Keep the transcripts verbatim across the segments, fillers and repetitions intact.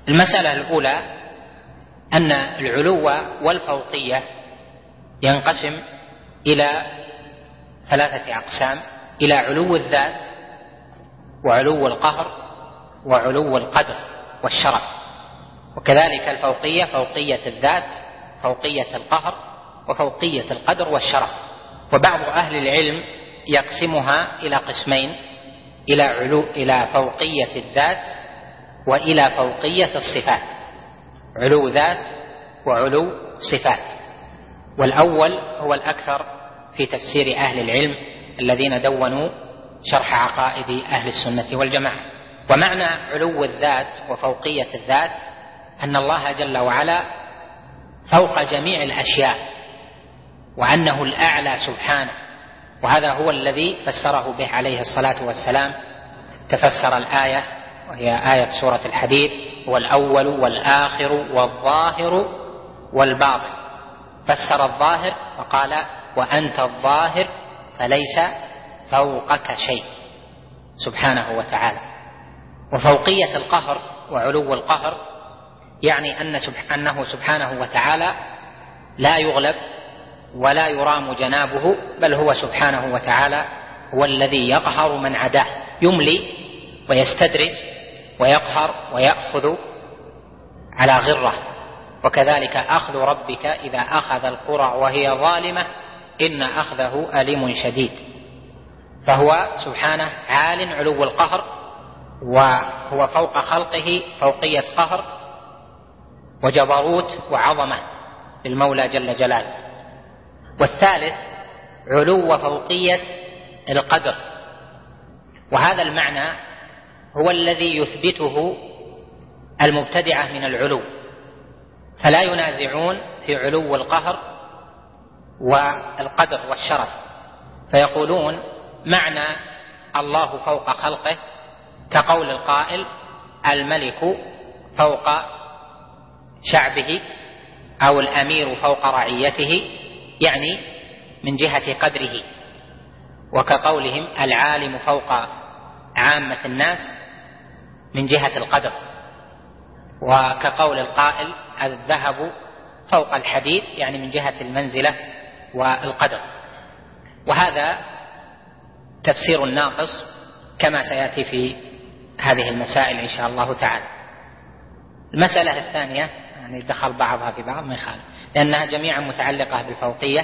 المسألة الأولى أن العلو والفوقية ينقسم إلى ثلاثة أقسام: إلى علو الذات، وعلو القهر، وعلو القدر والشرف. وكذلك الفوقية: فوقية الذات، فوقية القهر، وفوقية القدر والشرف. وبعض أهل العلم يقسمها إلى قسمين: إلى علو إلى فوقية الذات، وإلى فوقية الصفات، علو ذات وعلو صفات. والأول هو الأكثر في تفسير أهل العلم الذين دونوا شرح عقائد أهل السنة والجماعة. ومعنى علو الذات وفوقية الذات أن الله جل وعلا فوق جميع الأشياء، وأنه الأعلى سبحانه، وهذا هو الذي فسره به عليه الصلاة والسلام. تفسر الآية وهي آية سورة الحديد: هو الأول والآخر والظاهر والباطن. فسر الظاهر وقال: وأنت الظاهر فليس فوقك شيء، سبحانه وتعالى. وفوقية القهر وعلو القهر يعني أن أنه سبحانه وتعالى لا يغلب ولا يرام جنابه، بل هو سبحانه وتعالى هو الذي يقهر من عداه، يملي ويستدرج ويقهر ويأخذ على غرة. وكذلك أخذ ربك إذا أخذ القرى وهي ظالمة إن أخذه أليم شديد. فهو سبحانه عال علو القهر، وهو فوق خلقه فوقية قهر وجبروت وعظمة للمولى جل جلاله. والثالث علو فوقية القدر، وهذا المعنى هو الذي يثبته المبتدعة من العلو، فلا ينازعون في علو القهر والقدر والشرف، فيقولون معنى الله فوق خلقه كقول القائل: الملك فوق شعبه، أو الأمير فوق رعيته، يعني من جهة قدره. وكقولهم: العالم فوق عامة الناس، من جهة القدر. وكقول القائل: الذهب فوق الحديد، يعني من جهة المنزلة والقدر. وهذا تفسير ناقص كما سيأتي في هذه المسائل إن شاء الله تعالى. المسألة الثانية يعني دخل بعضها في بعض ما يخالف، لأنها جميعا متعلقة بالفوقية.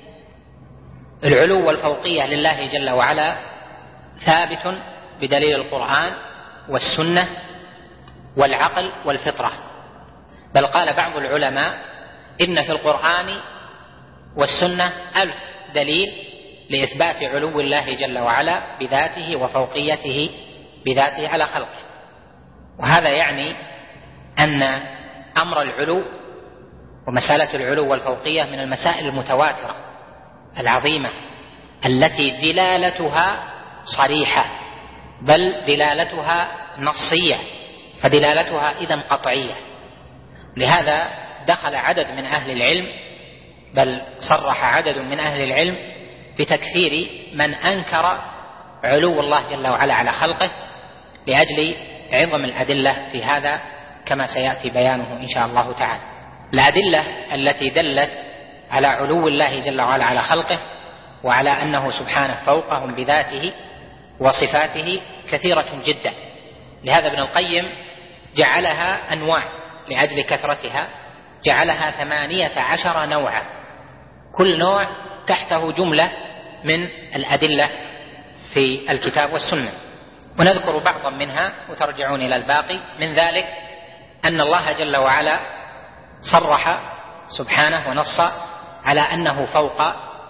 العلو والفوقية لله جل وعلا ثابت بدليل القرآن والسنة والعقل والفطرة. بل قال بعض العلماء: إن في القرآن والسنة ألف دليل لإثبات علو الله جل وعلا بذاته وفوقيته بذاته على خلقه. وهذا يعني أن أمر العلو ومسألة العلو والفوقية من المسائل المتواترة العظيمة التي دلالتها صريحة، بل دلالتها نصية، فدلالتها إذن قطعية. لهذا دخل عدد من أهل العلم، بل صرح عدد من أهل العلم بتكفير من أنكر علو الله جل وعلا على خلقه لأجل عظم الأدلة في هذا، كما سيأتي بيانه إن شاء الله تعالى. الأدلة التي دلت على علو الله جل وعلا على خلقه وعلى أنه سبحانه فوقهم بذاته وصفاته كثيرة جدا. لهذا ابن القيم جعلها أنواع لأجل كثرتها، جعلها ثمانية عشر نوعا، كل نوع تحته جملة من الأدلة في الكتاب والسنة. ونذكر بعضا منها وترجعون إلى الباقي. من ذلك أن الله جل وعلا صرح سبحانه ونص على أنه فوق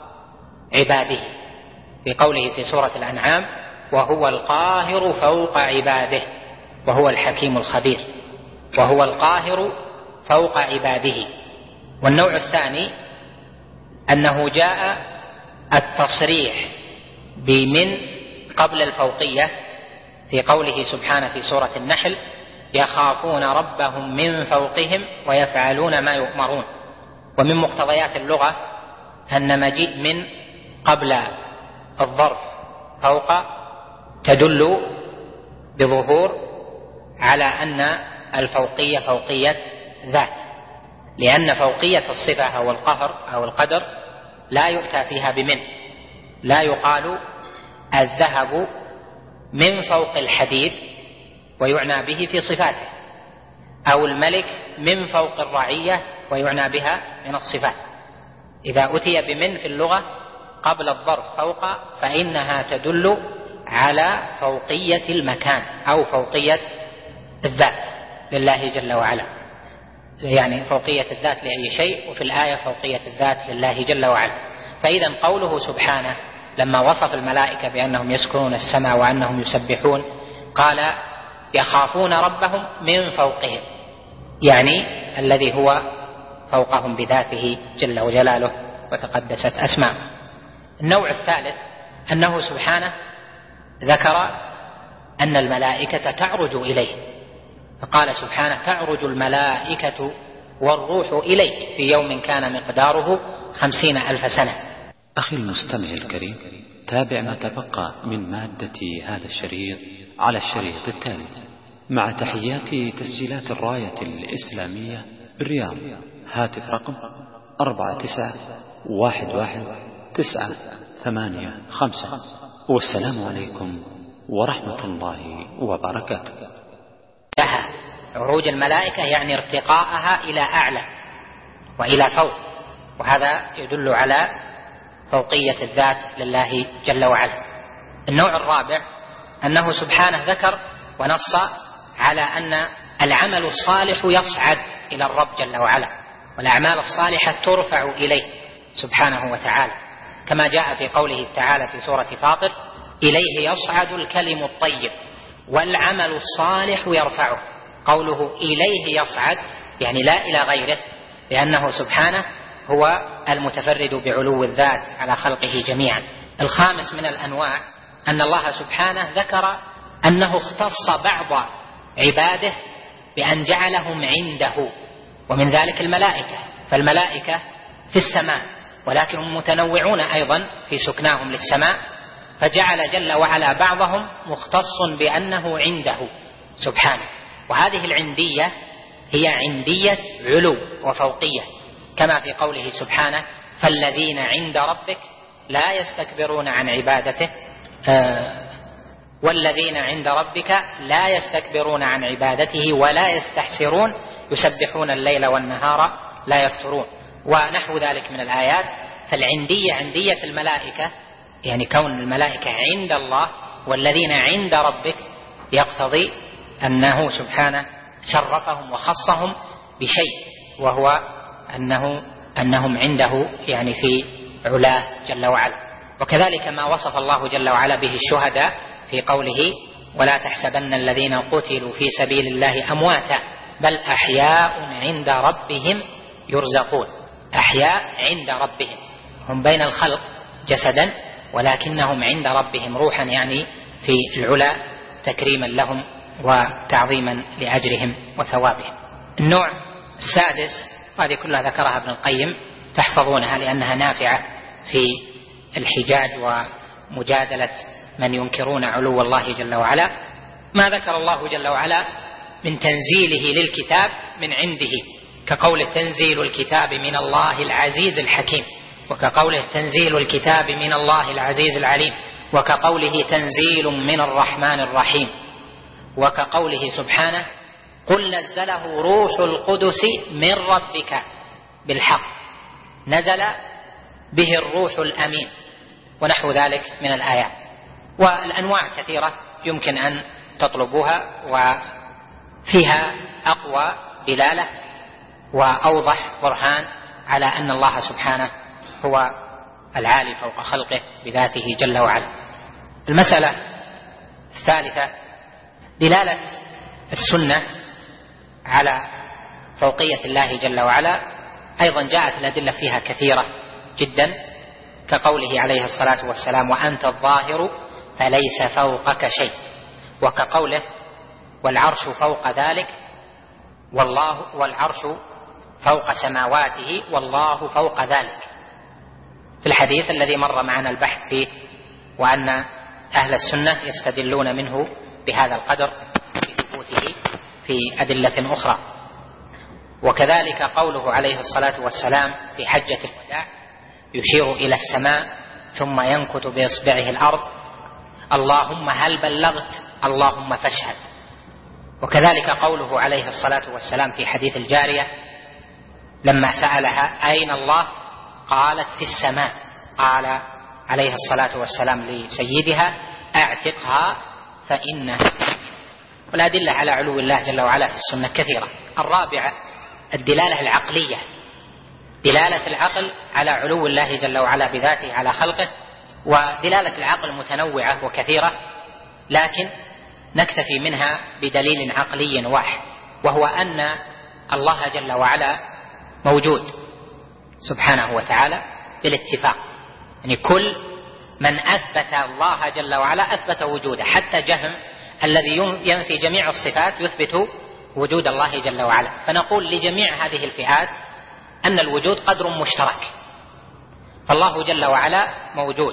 عباده في قوله في سورة الأنعام: وهو القاهر فوق عباده وهو الحكيم الخبير. وهو القاهر فوق عباده. والنوع الثاني أنه جاء التصريح بمن قبل الفوقية في قوله سبحانه في سورة النحل: يخافون ربهم من فوقهم ويفعلون ما يؤمرون. ومن مقتضيات اللغة أن مجيء من قبل الظرف فوق تدل بظهور على أن الفوقية فوقية ذات، لأن فوقية الصفة أو القهر أو القدر لا يؤتى فيها بمن، لا يقال الذهب من فوق الحديد ويعنى به في صفاته، أو الملك من فوق الرعية ويعنى بها من الصفات. إذا أتي بمن في اللغة قبل الظرف فوق فإنها تدل على فوقية المكان أو فوقية الذات لله جل وعلا، يعني فوقية الذات لأي شيء، وفي الآية فوقية الذات لله جل وعلا. فإذا قوله سبحانه لما وصف الملائكة بأنهم يسكنون السماء وأنهم يسبحون قال يخافون ربهم من فوقهم، يعني الذي هو فوقهم بذاته جل وجلاله وتقدست أسماءه. النوع الثالث أنه سبحانه ذكر أن الملائكة تعرج إليه، فقال سبحانه تعرج الملائكة والروح إليه في يوم كان مقداره خمسين ألف سنة. أخي المستمع الكريم، تابع ما تبقى من مادة هذا الشريط على الشريط التالي مع تحيات تسجيلات الراية الإسلامية بالرياض. هاتف رقم أربعة تسعة واحد واحد تسعة ثمانية خمسة. والسلام عليكم ورحمة الله وبركاته. عروج الملائكة يعني ارتقاءها إلى أعلى وإلى فوق، وهذا يدل على فوقية الذات لله جل وعلا. النوع الرابع أنه سبحانه ذكر ونص على أن العمل الصالح يصعد إلى الرب جل وعلا، والأعمال الصالحة ترفع إليه سبحانه وتعالى، كما جاء في قوله تعالى في سورة فاطر إليه يصعد الكلم الطيب والعمل الصالح يرفعه. قوله إليه يصعد يعني لا إلى غيره، لأنه سبحانه هو المتفرد بعلو الذات على خلقه جميعا. الخامس من الأنواع أن الله سبحانه ذكر أنه اختص بعض عباده بأن جعلهم عنده، ومن ذلك الملائكة، فالملائكة في السماء ولكن هم متنوعون أيضا في سكناهم للسماء، فجعل جل وعلا بعضهم مختص بأنه عنده سبحانه. وهذه العندية هي عندية علو وفوقية، كما في قوله سبحانه فالذين عند ربك لا يستكبرون عن عبادته آه والذين عند ربك لا يستكبرون عن عبادته ولا يستحسرون يسبحون الليل والنهار لا يفترون، ونحو ذلك من الآيات. فالعندية عندية الملائكة يعني كون الملائكة عند الله، والذين عند ربك يقتضي أنه سبحانه شرفهم وخصهم بشيء، وهو أنه أنهم عنده يعني في علاه جل وعلا. وكذلك ما وصف الله جل وعلا به الشهداء في قوله ولا تحسبن الذين قتلوا في سبيل الله أمواتا بل أحياء عند ربهم يرزقون. أحياء عند ربهم، هم بين الخلق جسدا ولكنهم عند ربهم روحا، يعني في العلا تكريما لهم وتعظيما لأجرهم وثوابهم. النوع السادس، وهذه كلها ذكرها ابن القيم تحفظونها لأنها نافعة في الحجاج ومجادلة من ينكرون علو الله جل وعلا، ما ذكر الله جل وعلا من تنزيله للكتاب من عنده، كقوله تنزيل الكتاب من الله العزيز الحكيم، وكقوله تنزيل الكتاب من الله العزيز العليم، وكقوله تنزيل من الرحمن الرحيم، وكقوله سبحانه قل نزله روح القدس من ربك بالحق نزل به الروح الأمين، ونحو ذلك من الآيات. والأنواع كثيرة يمكن أن تطلبوها، وفيها أقوى دلالة وأوضح برهان على أن الله سبحانه هو العالي فوق خلقه بذاته جل وعلا. المسألة الثالثة دلالة السنة على فوقية الله جل وعلا، أيضا جاءت الأدلة فيها كثيرة جدا، كقوله عليه الصلاة والسلام وأنت الظاهر فليس فوقك شيء، وكقوله والعرش فوق ذلك والله والعرش فوق سماواته والله فوق ذلك، في الحديث الذي مر معنا البحث فيه، وأن أهل السنة يستدلون منه بهذا القدر بثبوته في أدلة أخرى. وكذلك قوله عليه الصلاة والسلام في حجة الوداع يشير إلى السماء ثم ينكت بإصبعه الأرض: اللهم هل بلغت اللهم فاشهد. وكذلك قوله عليه الصلاة والسلام في حديث الجارية لما سألها أين الله قالت في السماء، قال عليه الصلاة والسلام لسيدها: اعتقها فإنها. والأدلة على علو الله جل وعلا في السنة كثيرة. الرابعة الدلالة العقلية، دلالة العقل على علو الله جل وعلا بذاته على خلقه. ودلالة العقل متنوعة وكثيرة، لكن نكتفي منها بدليل عقلي واحد، وهو أن الله جل وعلا موجود سبحانه وتعالى بالاتفاق. يعني كل من أثبت الله جل وعلا أثبت وجوده، حتى جهم الذي ينفي جميع الصفات يثبت وجود الله جل وعلا. فنقول لجميع هذه الفئات أن الوجود قدر مشترك، فالله جل وعلا موجود،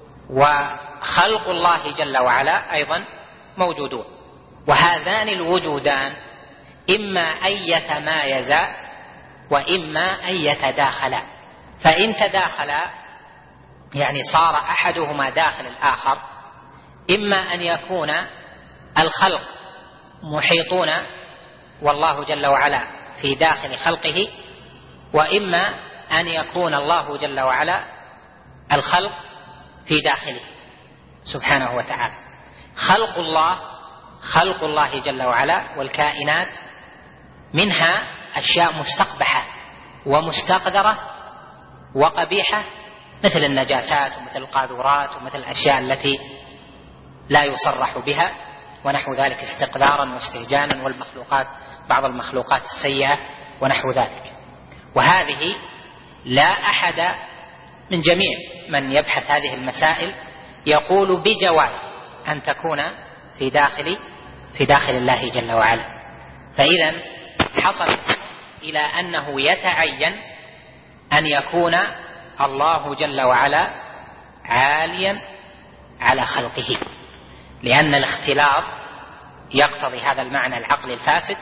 وخلق الله جل وعلا أيضا موجودون، وهذان الوجودان إما أن يتمايزا وإما أن يتداخلا. فإن تداخلا يعني صار أحدهما داخل الآخر، إما أن يكون الخلق محيطون والله جل وعلا في داخل خلقه، وإما أن يكون الله جل وعلا الخلق في داخله سبحانه وتعالى. خلق الله خلق الله جل وعلا والكائنات منها أشياء مستقبحة ومستقذرة وقبيحة، مثل النجاسات ومثل القاذورات ومثل الأشياء التي لا يصرح بها ونحو ذلك استقذارا واستهجانا، والمخلوقات بعض المخلوقات السيئة ونحو ذلك. وهذه لا أحد من جميع من يبحث هذه المسائل يقول بجواز أن تكون في داخل في داخل الله جل وعلا. فإذا حصل إلى أنه يتعين أن يكون الله جل وعلا عاليا على خلقه، لأن الاختلاط يقتضي هذا المعنى العقلي الفاسد،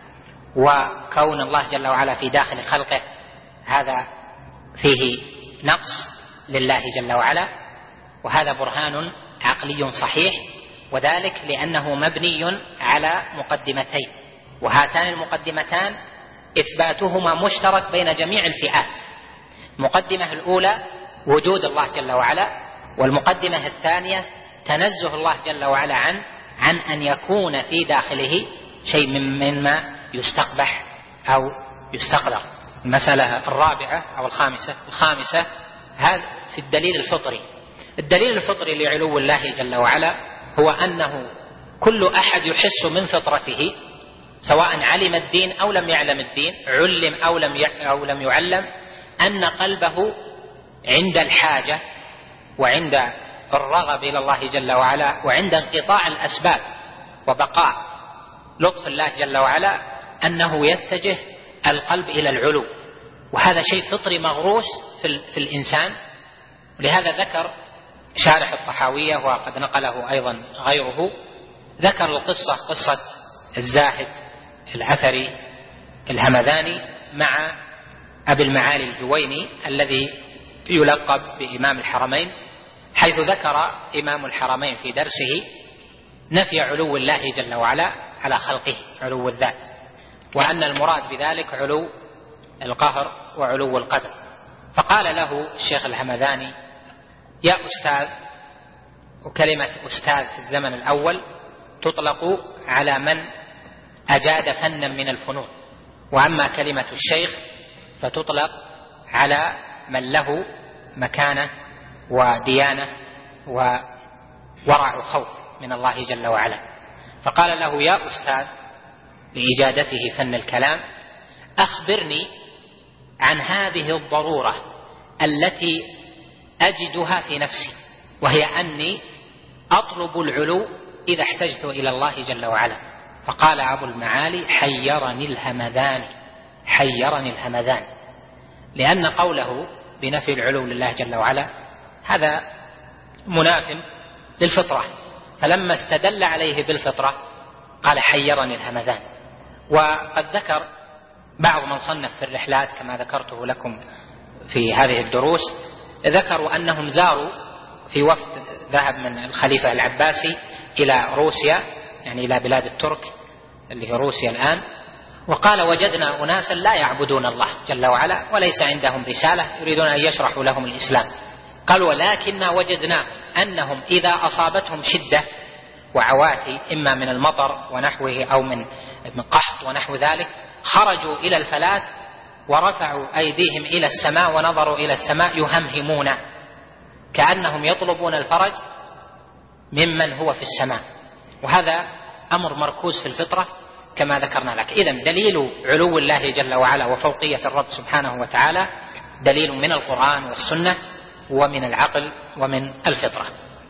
وكون الله جل وعلا في داخل خلقه هذا فيه نقص لله جل وعلا. وهذا برهان عقلي صحيح، وذلك لأنه مبني على مقدمتين، وهاتان المقدمتان إثباتهما مشترك بين جميع الفئات. المقدمة الأولى وجود الله جل وعلا، والمقدمة الثانية تنزه الله جل وعلا عن عن أن يكون في داخله شيء مما يستقبح أو يستقذر. المسألة الرابعة أو الخامسة الخامسة هذا في الدليل الفطري. الدليل الفطري لعلو الله جل وعلا هو أنه كل أحد يحس من فطرته، سواء علم الدين أو لم يعلم الدين، علم أو لم أو لم يعلم، أن قلبه عند الحاجة وعند الرغب إلى الله جل وعلا وعند انقطاع الأسباب وبقاء لطف الله جل وعلا أنه يتجه القلب إلى العلو. وهذا شيء فطري مغروس في, في الإنسان. ولهذا ذكر شارح الطحاوية وقد نقله أيضا غيره، ذكر القصة قصة الزاهد العثري الهمذاني مع أبي المعالي الجويني الذي يلقب بإمام الحرمين، حيث ذكر إمام الحرمين في درسه نفي علو الله جل وعلا على خلقه، علو الذات، وأن المراد بذلك علو القهر وعلو القدر. فقال له الشيخ الهمذاني: يا أستاذ، وكلمة أستاذ في الزمن الأول تطلق على من أجاد فنا من الفنون، وأما كلمة الشيخ فتطلق على من له مكانة وديانة وورع خوف من الله جل وعلا. فقال له: يا أستاذ، لإجادته فن الكلام، أخبرني عن هذه الضرورة التي أجدها في نفسي، وهي أني أطلب العلو إذا احتجت إلى الله جل وعلا. فقال أبو المعالي: حيرني الهمذان، حيرني الهمذان، لأن قوله بنفي العلو لله جل وعلا هذا مناف للفطرة، فلما استدل عليه بالفطرة قال: حيرني الهمذان. وقد ذكر بعض من صنف في الرحلات كما ذكرته لكم في هذه الدروس، ذكروا أنهم زاروا في وفد ذهب من الخليفة العباسي إلى روسيا، يعني إلى بلاد الترك اللي هي روسيا الآن، وقال وجدنا أناسا لا يعبدون الله جل وعلا وليس عندهم رسالة يريدون أن يشرحوا لهم الإسلام. قال ولكننا وجدنا أنهم إذا أصابتهم شدة وعواتي إما من المطر ونحوه أو من قحط ونحو ذلك خرجوا إلى الفلات ورفعوا أيديهم إلى السماء ونظروا إلى السماء يهمهمون كأنهم يطلبون الفرج ممن هو في السماء. وهذا أمر مركوز في الفطرة كما ذكرنا لك. إذن دليل علو الله جل وعلا وفوقية الرب سبحانه وتعالى دليل من القرآن والسنة ومن العقل ومن الفطرة.